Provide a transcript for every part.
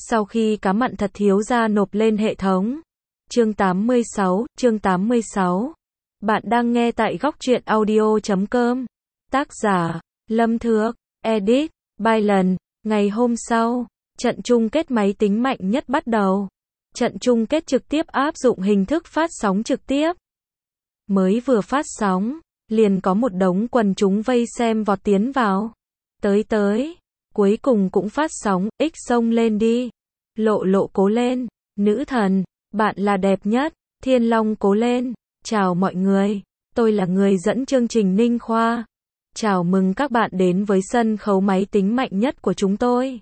Sau khi cá mặn thật thiếu ra nộp lên hệ thống. Chương 86. Bạn đang nghe tại góc truyện audio.com. Tác giả, Lâm Thược, edit, Byron. Ngày hôm sau, trận chung kết máy tính mạnh nhất bắt đầu. Trận chung kết trực tiếp áp dụng hình thức phát sóng trực tiếp. Mới vừa phát sóng, liền có một đống quần chúng vây xem vọt tiến vào. Tới, cuối cùng cũng phát sóng, xông lên đi. Lộ cố lên, nữ thần, bạn là đẹp nhất, Thiên Long cố lên. Chào mọi người, tôi là người dẫn chương trình Ninh Khoa. Chào mừng các bạn đến với sân khấu máy tính mạnh nhất của chúng tôi.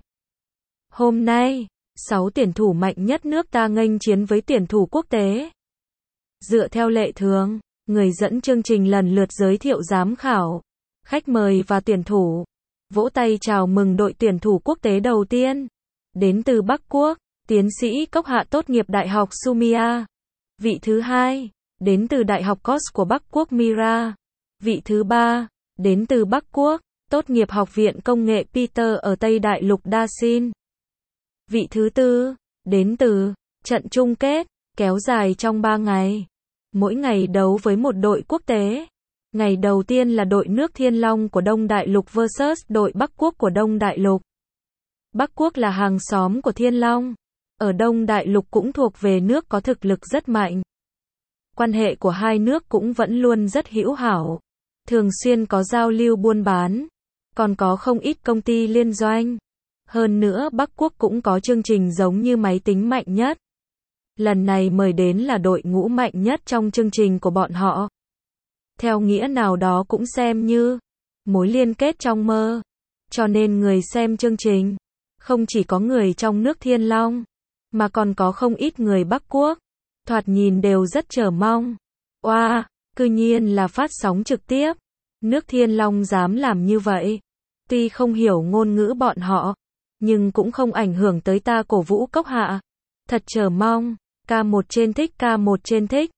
Hôm nay, 6 tuyển thủ mạnh nhất nước ta nghênh chiến với tuyển thủ quốc tế. Dựa theo lệ thường, người dẫn chương trình lần lượt giới thiệu giám khảo, khách mời và tuyển thủ. Vỗ tay chào mừng đội tuyển thủ quốc tế đầu tiên. Đến từ Bắc Quốc, tiến sĩ Cốc Hạ tốt nghiệp Đại học Sumia. Vị thứ hai, đến từ Đại học Kos của Bắc Quốc Mira. Vị thứ ba, đến từ Bắc Quốc, tốt nghiệp Học viện Công nghệ Peter ở Tây Đại lục Dasin. Vị thứ tư, đến từ trận chung kết, kéo dài trong 3 ngày. Mỗi ngày đấu với một đội quốc tế. Ngày đầu tiên là đội nước Thiên Long của Đông Đại lục vs đội Bắc Quốc của Đông Đại lục. Bắc Quốc là hàng xóm của Thiên Long. Ở Đông Đại lục cũng thuộc về nước có thực lực rất mạnh. Quan hệ của hai nước cũng vẫn luôn rất hữu hảo. Thường xuyên có giao lưu buôn bán. Còn có không ít công ty liên doanh. Hơn nữa Bắc Quốc cũng có chương trình giống như máy tính mạnh nhất. Lần này mời đến là đội ngũ mạnh nhất trong chương trình của bọn họ. Theo nghĩa nào đó cũng xem như mối liên kết trong mơ. Cho nên người xem chương trình không chỉ có người trong nước Thiên Long, mà còn có không ít người Bắc Quốc. Thoạt nhìn đều rất chờ mong. Oa, cư nhiên là phát sóng trực tiếp. Nước Thiên Long dám làm như vậy. Tuy không hiểu ngôn ngữ bọn họ, nhưng cũng không ảnh hưởng tới ta cổ vũ Cốc Hạ. Thật chờ mong. K1 trên thích, K1 trên thích.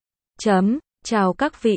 Chào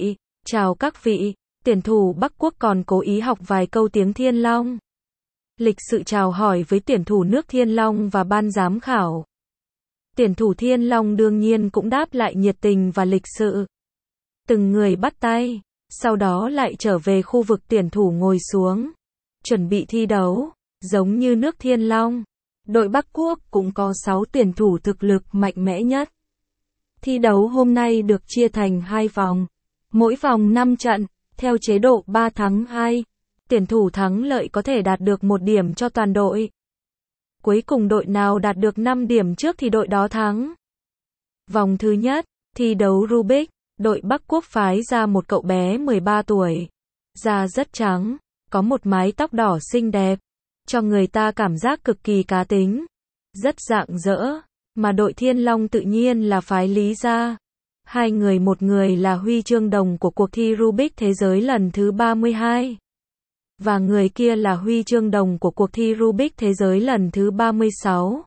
các vị. Tuyển thủ Bắc Quốc còn cố ý học vài câu tiếng Thiên Long. Lịch sự chào hỏi với tuyển thủ nước Thiên Long và ban giám khảo. Tuyển thủ Thiên Long đương nhiên cũng đáp lại nhiệt tình và lịch sự. Từng người bắt tay, sau đó lại trở về khu vực tuyển thủ ngồi xuống, chuẩn bị thi đấu. Giống như nước Thiên Long, đội Bắc Quốc cũng có 6 tuyển thủ thực lực mạnh mẽ nhất. Thi đấu hôm nay được chia thành 2 vòng, mỗi vòng 5 trận, theo chế độ 3 thắng 2. Tuyển thủ thắng lợi có thể đạt được 1 điểm cho toàn đội. Cuối cùng đội nào đạt được 5 điểm trước thì đội đó thắng. Vòng thứ nhất, thi đấu Rubik, đội Bắc Quốc phái ra một cậu bé 13 tuổi. Da rất trắng, có một mái tóc đỏ xinh đẹp, cho người ta cảm giác cực kỳ cá tính, rất rạng rỡ. Mà đội Thiên Long tự nhiên là phái Lý ra. Hai người, một người là huy chương đồng của cuộc thi Rubik thế giới lần thứ 32. Và người kia là huy chương đồng của cuộc thi Rubik thế giới lần thứ 36.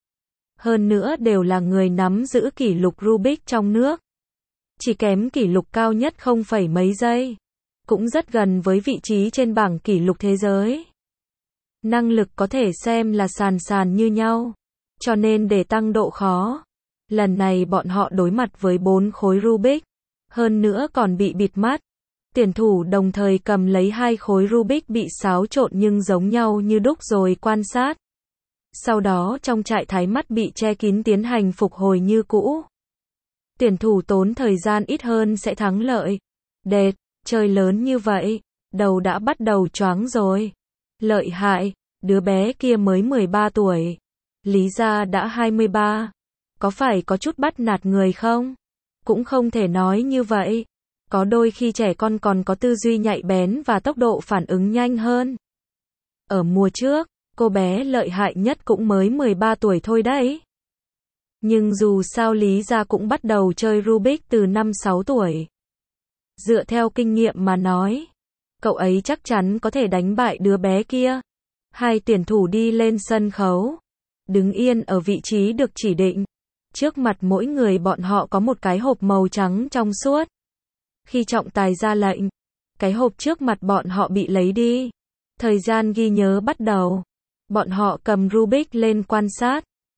Hơn nữa đều là người nắm giữ kỷ lục Rubik trong nước. Chỉ kém kỷ lục cao nhất 0, mấy giây. Cũng rất gần với vị trí trên bảng kỷ lục thế giới. Năng lực có thể xem là sàn như nhau. Cho nên để tăng độ khó, lần này bọn họ đối mặt với 4 khối Rubik. Hơn nữa còn bị bịt mắt. Tuyển thủ đồng thời cầm lấy 2 khối Rubik bị xáo trộn nhưng giống nhau như đúc rồi quan sát. Sau đó trong trạng thái mắt bị che kín tiến hành phục hồi như cũ. Tuyển thủ tốn thời gian ít hơn sẽ thắng lợi. Đệt, chơi lớn như vậy, đầu đã bắt đầu choáng rồi. Lợi hại, đứa bé kia mới 13 tuổi. Lý ra đã 23. Có phải có chút bắt nạt người không? Cũng không thể nói như vậy. Có đôi khi trẻ con còn có tư duy nhạy bén và tốc độ phản ứng nhanh hơn. Ở mùa trước, cô bé lợi hại nhất cũng mới 13 tuổi thôi đấy. Nhưng dù sao Lý ra cũng bắt đầu chơi Rubik từ năm 6 tuổi. Dựa theo kinh nghiệm mà nói, cậu ấy chắc chắn có thể đánh bại đứa bé kia. Hai tuyển thủ đi lên sân khấu, đứng yên ở vị trí được chỉ định. Trước mặt mỗi người bọn họ có một cái hộp màu trắng trong suốt. Khi trọng tài ra lệnh, cái hộp trước mặt bọn họ bị lấy đi. Thời gian ghi nhớ bắt đầu. Bọn họ cầm Rubik lên quan sát.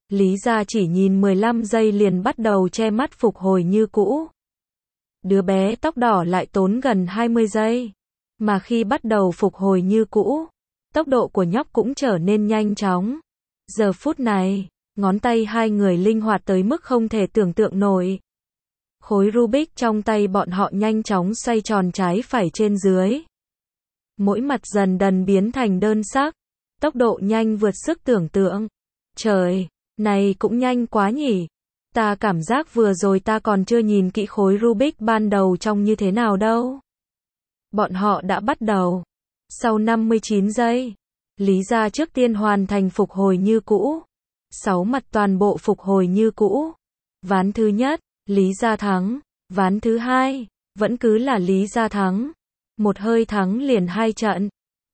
Lý Gia chỉ nhìn 15 giây liền bắt đầu che mắt phục hồi như cũ. Đứa bé tóc đỏ lại tốn gần 20 giây. Mà khi bắt đầu phục hồi như cũ, tốc độ của nhóc cũng trở nên nhanh chóng. Giờ phút này, ngón tay hai người linh hoạt tới mức không thể tưởng tượng nổi. Khối Rubik trong tay bọn họ nhanh chóng xoay tròn trái phải trên dưới. Mỗi mặt dần dần biến thành đơn sắc. Tốc độ nhanh vượt sức tưởng tượng. Trời, này cũng nhanh quá nhỉ. Ta cảm giác vừa rồi ta còn chưa nhìn kỹ khối Rubik ban đầu trông như thế nào đâu. Bọn họ đã bắt đầu. Sau 59 giây, Lý Gia trước tiên hoàn thành phục hồi như cũ. 6 mặt toàn bộ phục hồi như cũ. Ván thứ nhất, Lý Gia thắng. Ván thứ hai, vẫn cứ là Lý Gia thắng. Một hơi thắng liền 2 trận.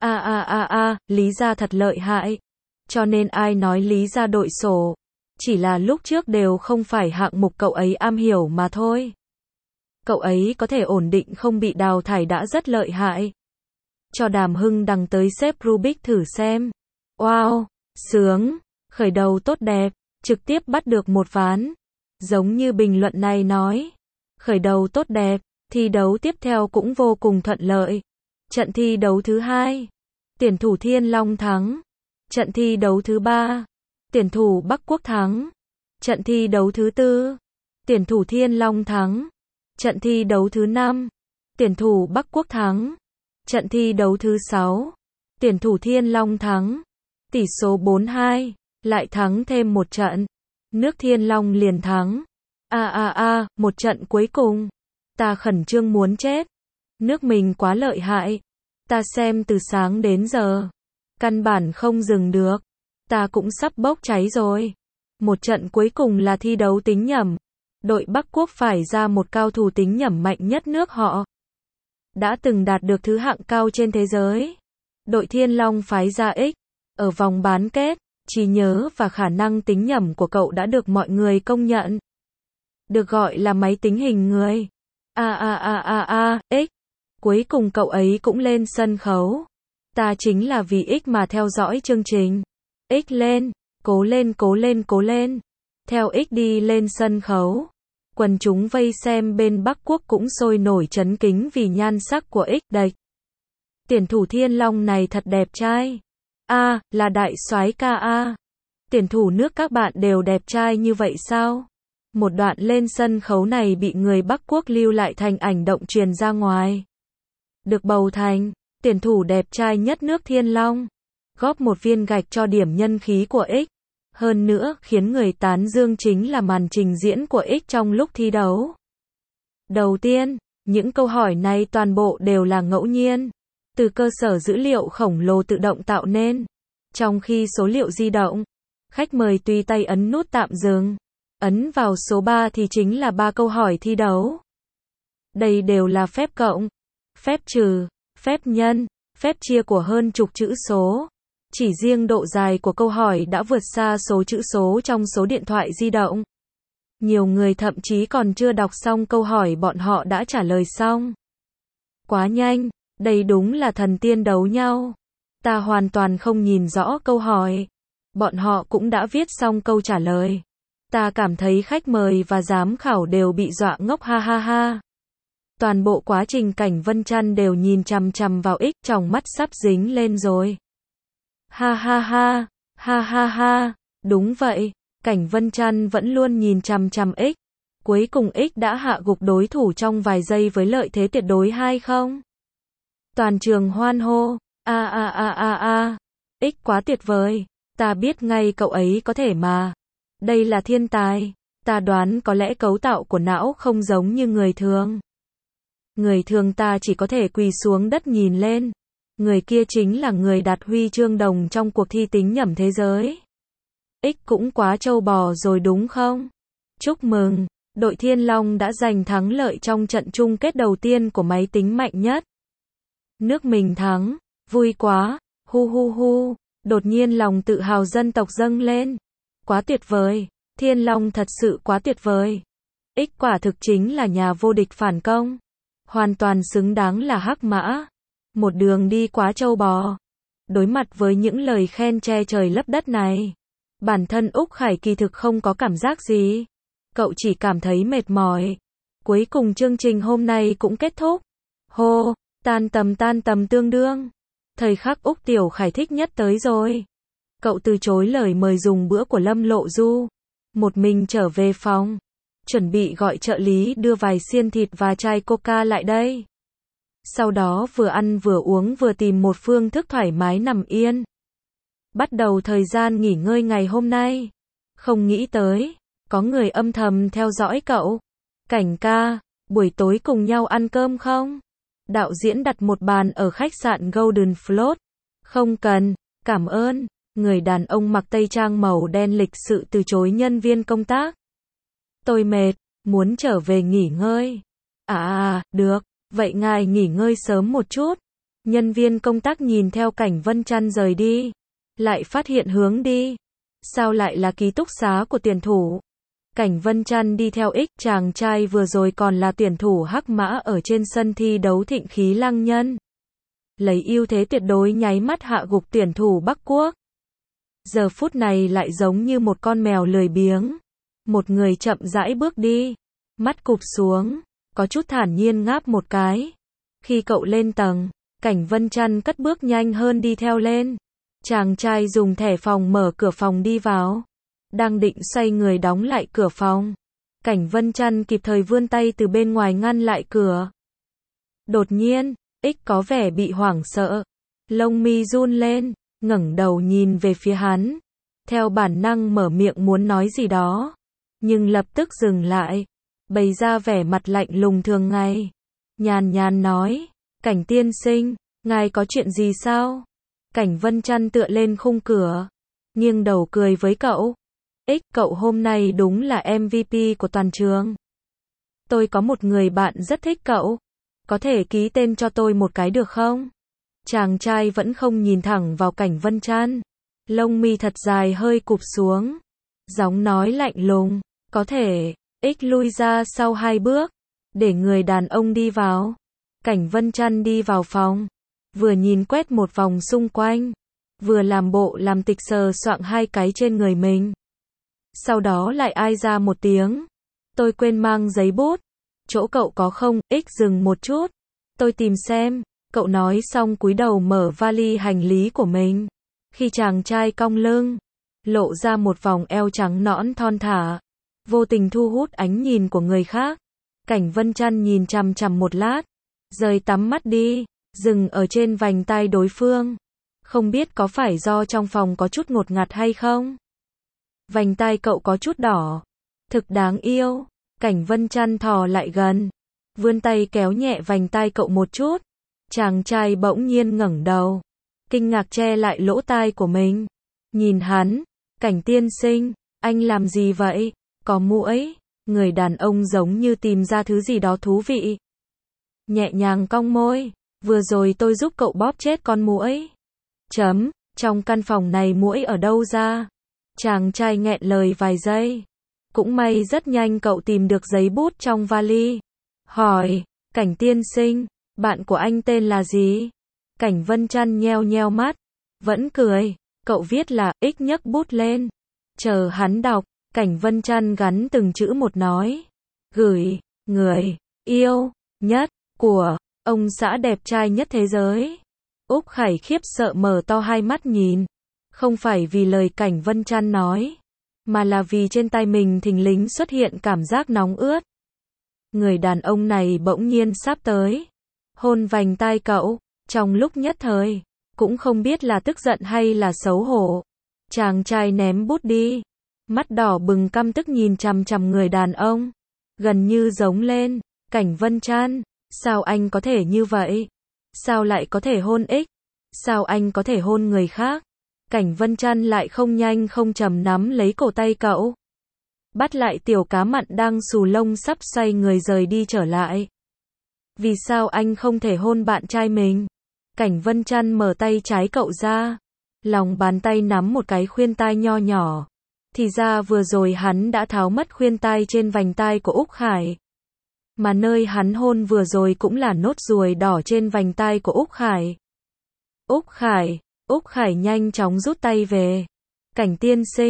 Lý Gia thật lợi hại. Cho nên ai nói Lý Gia đội sổ. Chỉ là lúc trước đều không phải hạng mục cậu ấy am hiểu mà thôi. Cậu ấy có thể ổn định không bị đào thải đã rất lợi hại. Cho Đàm Hưng đằng tới xếp Rubik thử xem. Wow, sướng, khởi đầu tốt đẹp, trực tiếp bắt được một ván. Giống như bình luận này nói. Khởi đầu tốt đẹp, thi đấu tiếp theo cũng vô cùng thuận lợi. Trận thi đấu thứ hai, tuyển thủ Thiên Long thắng. Trận thi đấu thứ ba, tuyển thủ Bắc Quốc thắng. Trận thi đấu thứ tư, tuyển thủ Thiên Long thắng. Trận thi đấu thứ 5, tuyển thủ Bắc Quốc thắng. Trận thi đấu thứ 6, tuyển thủ Thiên Long thắng. Tỷ số 4-2, lại thắng thêm một trận. Nước Thiên Long liền thắng. Một trận cuối cùng. Ta khẩn trương muốn chết. Nước mình quá lợi hại. Ta xem từ sáng đến giờ. Căn bản không dừng được. Ta cũng sắp bốc cháy rồi. Một trận cuối cùng là thi đấu tính nhẩm. Đội Bắc Quốc phải ra một cao thủ tính nhẩm mạnh nhất nước họ. Đã từng đạt được thứ hạng cao trên thế giới. Đội Thiên Long phái ra X. Ở vòng bán kết, trí nhớ và khả năng tính nhẩm của cậu đã được mọi người công nhận. Được gọi là máy tính hình người. X. Cuối cùng cậu ấy cũng lên sân khấu. Ta chính là vì X mà theo dõi chương trình. X lên, cố lên cố lên cố lên. Theo X đi lên sân khấu. Quần chúng vây xem bên Bắc Quốc cũng sôi nổi chấn kính vì nhan sắc của X đạch. Tuyển thủ Thiên Long này thật đẹp trai. Là đại soái ca. Tuyển thủ nước các bạn đều đẹp trai như vậy sao? Một đoạn lên sân khấu này bị người Bắc Quốc lưu lại thành ảnh động truyền ra ngoài. Được bầu thành tuyển thủ đẹp trai nhất nước Thiên Long. Góp một viên gạch cho điểm nhân khí của X. Hơn nữa, khiến người tán dương chính là màn trình diễn của X trong lúc thi đấu. Đầu tiên, những câu hỏi này toàn bộ đều là ngẫu nhiên. Từ cơ sở dữ liệu khổng lồ tự động tạo nên. Trong khi số liệu di động, khách mời tùy tay ấn nút tạm dừng. Ấn vào số 3 thì chính là 3 câu hỏi thi đấu. Đây đều là phép cộng, phép trừ, phép nhân, phép chia của hơn chục chữ số. Chỉ riêng độ dài của câu hỏi đã vượt xa số chữ số trong số điện thoại di động. Nhiều người thậm chí còn chưa đọc xong câu hỏi bọn họ đã trả lời xong. Quá nhanh, đây đúng là thần tiên đấu nhau. Ta hoàn toàn không nhìn rõ câu hỏi. Bọn họ cũng đã viết xong câu trả lời. Ta cảm thấy khách mời và giám khảo đều bị dọa ngốc ha. Toàn bộ quá trình Cảnh Vân Trăn đều nhìn chằm chằm vào X, tròng mắt sắp dính lên rồi. Ha. Đúng vậy, Cảnh Vân Trăn vẫn luôn nhìn chằm chằm X. Cuối cùng X đã hạ gục đối thủ trong vài giây với lợi thế tuyệt đối hay không? Toàn trường hoan hô. X quá tuyệt vời. Ta biết ngay cậu ấy có thể mà. Đây là thiên tài. Ta đoán có lẽ cấu tạo của não không giống như người thường. Người thường ta chỉ có thể quỳ xuống đất nhìn lên. Người kia chính là người đạt huy chương đồng trong cuộc thi tính nhẩm thế giới. X cũng quá trâu bò rồi đúng không? Chúc mừng, đội Thiên Long đã giành thắng lợi trong trận chung kết đầu tiên của máy tính mạnh nhất. Nước mình thắng, vui quá, hu. Đột nhiên lòng tự hào dân tộc dâng lên. Quá tuyệt vời, Thiên Long thật sự quá tuyệt vời. X quả thực chính là nhà vô địch phản công. Hoàn toàn xứng đáng là hắc mã. Một đường đi quá trâu bò. Đối mặt với những lời khen che trời lấp đất này, Bản thân Úc Khải kỳ thực không có cảm giác gì. Cậu chỉ cảm thấy mệt mỏi. Cuối cùng chương trình hôm nay cũng kết thúc. Hô, tan tầm tương đương. Thời khắc Úc Tiểu Khải thích nhất tới rồi. Cậu từ chối lời mời dùng bữa của Lâm Lộ Du. Một mình trở về phòng. Chuẩn bị gọi trợ lý đưa vài xiên thịt và chai coca lại đây. Sau đó vừa ăn vừa uống vừa tìm một phương thức thoải mái nằm yên. Bắt đầu thời gian nghỉ ngơi ngày hôm nay. Không nghĩ tới, có người âm thầm theo dõi cậu. Cảnh ca, buổi tối cùng nhau ăn cơm không? Đạo diễn đặt một bàn ở khách sạn Golden Float. Không cần, cảm ơn. Người đàn ông mặc tây trang màu đen lịch sự từ chối nhân viên công tác. Tôi mệt, muốn trở về nghỉ ngơi. Được, vậy ngài nghỉ ngơi sớm một chút. Nhân viên công tác nhìn theo Cảnh Vân Trăn rời đi. Lại phát hiện hướng đi. Sao lại là ký túc xá của tuyển thủ? Cảnh Vân Trăn đi theo chàng trai vừa rồi còn là tuyển thủ hắc mã ở trên sân thi đấu Thịnh Khí Lăng Nhân. Lấy ưu thế tuyệt đối nháy mắt hạ gục tuyển thủ Bắc Quốc. Giờ phút này lại giống như một con mèo lười biếng. Một người chậm rãi bước đi. Mắt cụp xuống. Có chút thản nhiên ngáp một cái. Khi cậu lên tầng, Cảnh Vân Trăn cất bước nhanh hơn đi theo lên. Chàng trai dùng thẻ phòng mở cửa phòng đi vào. Đang định xoay người đóng lại cửa phòng. Cảnh Vân Trăn kịp thời vươn tay từ bên ngoài ngăn lại cửa. Đột nhiên, có vẻ bị hoảng sợ. Lông mi run lên, ngẩng đầu nhìn về phía hắn. Theo bản năng mở miệng muốn nói gì đó. Nhưng lập tức dừng lại. Bày ra vẻ mặt lạnh lùng thường ngày. Nhàn nhàn nói, Cảnh tiên sinh, ngài có chuyện gì sao? Cảnh Vân Trăn tựa lên khung cửa. Nghiêng đầu cười với cậu. Cậu hôm nay đúng là MVP của toàn trường. Tôi có một người bạn rất thích cậu. Có thể ký tên cho tôi một cái được không? Chàng trai vẫn không nhìn thẳng vào Cảnh Vân Trăn. Lông mi thật dài hơi cụp xuống. Giọng nói lạnh lùng. Có thể. Lui ra sau 2 bước. Để người đàn ông đi vào. Cảnh Vân Trăn đi vào phòng. Vừa nhìn quét một vòng xung quanh. Vừa làm bộ làm tịch sờ soạng 2 cái trên người mình. Sau đó lại ai ra một tiếng. Tôi quên mang giấy bút. Chỗ cậu có không? Dừng một chút. Tôi tìm xem. Cậu nói xong cúi đầu mở vali hành lý của mình. Khi chàng trai cong lưng, lộ ra một vòng eo trắng nõn thon thả. Vô tình thu hút ánh nhìn của người khác. Cảnh Vân Trăn nhìn chằm chằm một lát. Rời tắm mắt đi. Dừng ở trên vành tai đối phương. Không biết có phải do trong phòng có chút ngột ngạt hay không? Vành tai cậu có chút đỏ. Thực đáng yêu. Cảnh Vân Trăn thò lại gần. Vươn tay kéo nhẹ vành tai cậu một chút. Chàng trai bỗng nhiên ngẩng đầu. Kinh ngạc che lại lỗ tai của mình. Nhìn hắn. Cảnh tiên sinh, anh làm gì vậy? Có muỗi. Người đàn ông giống như tìm ra thứ gì đó thú vị. Nhẹ nhàng cong môi. Vừa rồi tôi giúp cậu bóp chết con muỗi. Trong căn phòng này muỗi ở đâu ra? Chàng trai nghẹn lời vài giây. Cũng may rất nhanh cậu tìm được giấy bút trong vali. Hỏi, Cảnh tiên sinh, bạn của anh tên là gì? Cảnh Vân Trăn nheo nheo mắt. Vẫn cười. Cậu viết là, nhấc bút lên. Chờ hắn đọc. Cảnh Vân Trăn gắn từng chữ một nói. Gửi, người, yêu, nhất, của, ông xã đẹp trai nhất thế giới. Úc Khải khiếp sợ mở to hai mắt nhìn. Không phải vì lời Cảnh Vân Trăn nói. Mà là vì trên tay mình thình lình xuất hiện cảm giác nóng ướt. Người đàn ông này bỗng nhiên sắp tới. Hôn vành tai cậu. Trong lúc nhất thời. Cũng không biết là tức giận hay là xấu hổ. Chàng trai ném bút đi. Mắt đỏ bừng căm tức nhìn chằm chằm người đàn ông. Gần như giống lên. Cảnh Vân Trăn. Sao anh có thể như vậy? Sao lại có thể hôn Sao anh có thể hôn người khác? Cảnh Vân Trăn lại không nhanh không chậm nắm lấy cổ tay cậu. Bắt lại tiểu cá mặn đang xù lông sắp xoay người rời đi trở lại. Vì sao anh không thể hôn bạn trai mình? Cảnh Vân Trăn mở tay trái cậu ra. Lòng bàn tay nắm một cái khuyên tai nho nhỏ. Thì ra vừa rồi hắn đã tháo mất khuyên tai trên vành tai của Úc Khải. Mà nơi hắn hôn vừa rồi cũng là nốt ruồi đỏ trên vành tai của Úc Khải. Úc Khải nhanh chóng rút tay về. Cảnh tiên sinh,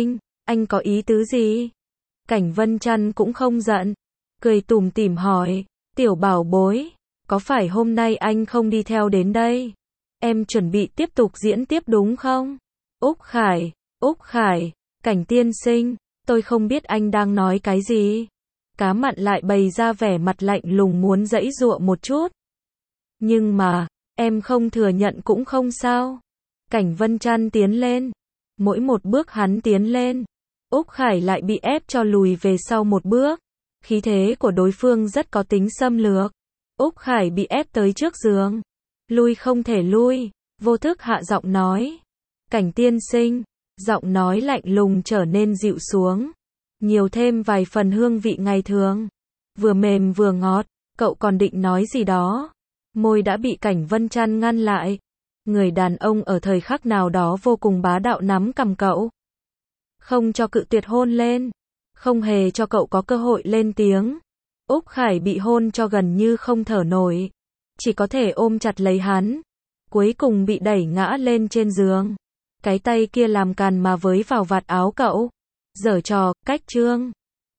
Anh có ý tứ gì? Cảnh Vân Trăn cũng không giận, cười tủm tỉm hỏi, tiểu bảo bối, có phải hôm nay anh không đi theo đến đây? Em chuẩn bị tiếp tục diễn tiếp đúng không? Úc Khải, Cảnh tiên sinh, tôi không biết anh đang nói cái gì. Cá Mặn lại bày ra vẻ mặt lạnh lùng muốn giãy giụa một chút. Nhưng mà, em không thừa nhận cũng không sao. Cảnh Vân Trăn tiến lên. Mỗi một bước hắn tiến lên, Úc Khải lại bị ép cho lùi về sau một bước. Khí thế của đối phương rất có tính xâm lược. Úc Khải bị ép tới trước giường. Lui không thể lui, vô thức hạ giọng nói. Cảnh tiên sinh, giọng nói lạnh lùng trở nên dịu xuống. Nhiều thêm vài phần hương vị ngày thường. Vừa mềm vừa ngọt, cậu còn định nói gì đó. Môi đã bị Cảnh Vân Trăn ngăn lại. Người đàn ông ở thời khắc nào đó vô cùng bá đạo nắm cằm cậu. Không cho cự tuyệt hôn lên. Không hề cho cậu có cơ hội lên tiếng. Úc Khải bị hôn cho gần như không thở nổi. Chỉ có thể ôm chặt lấy hắn. Cuối cùng bị đẩy ngã lên trên giường. Cái tay kia làm càn mà với vào vạt áo cậu. Giở trò, cách trương.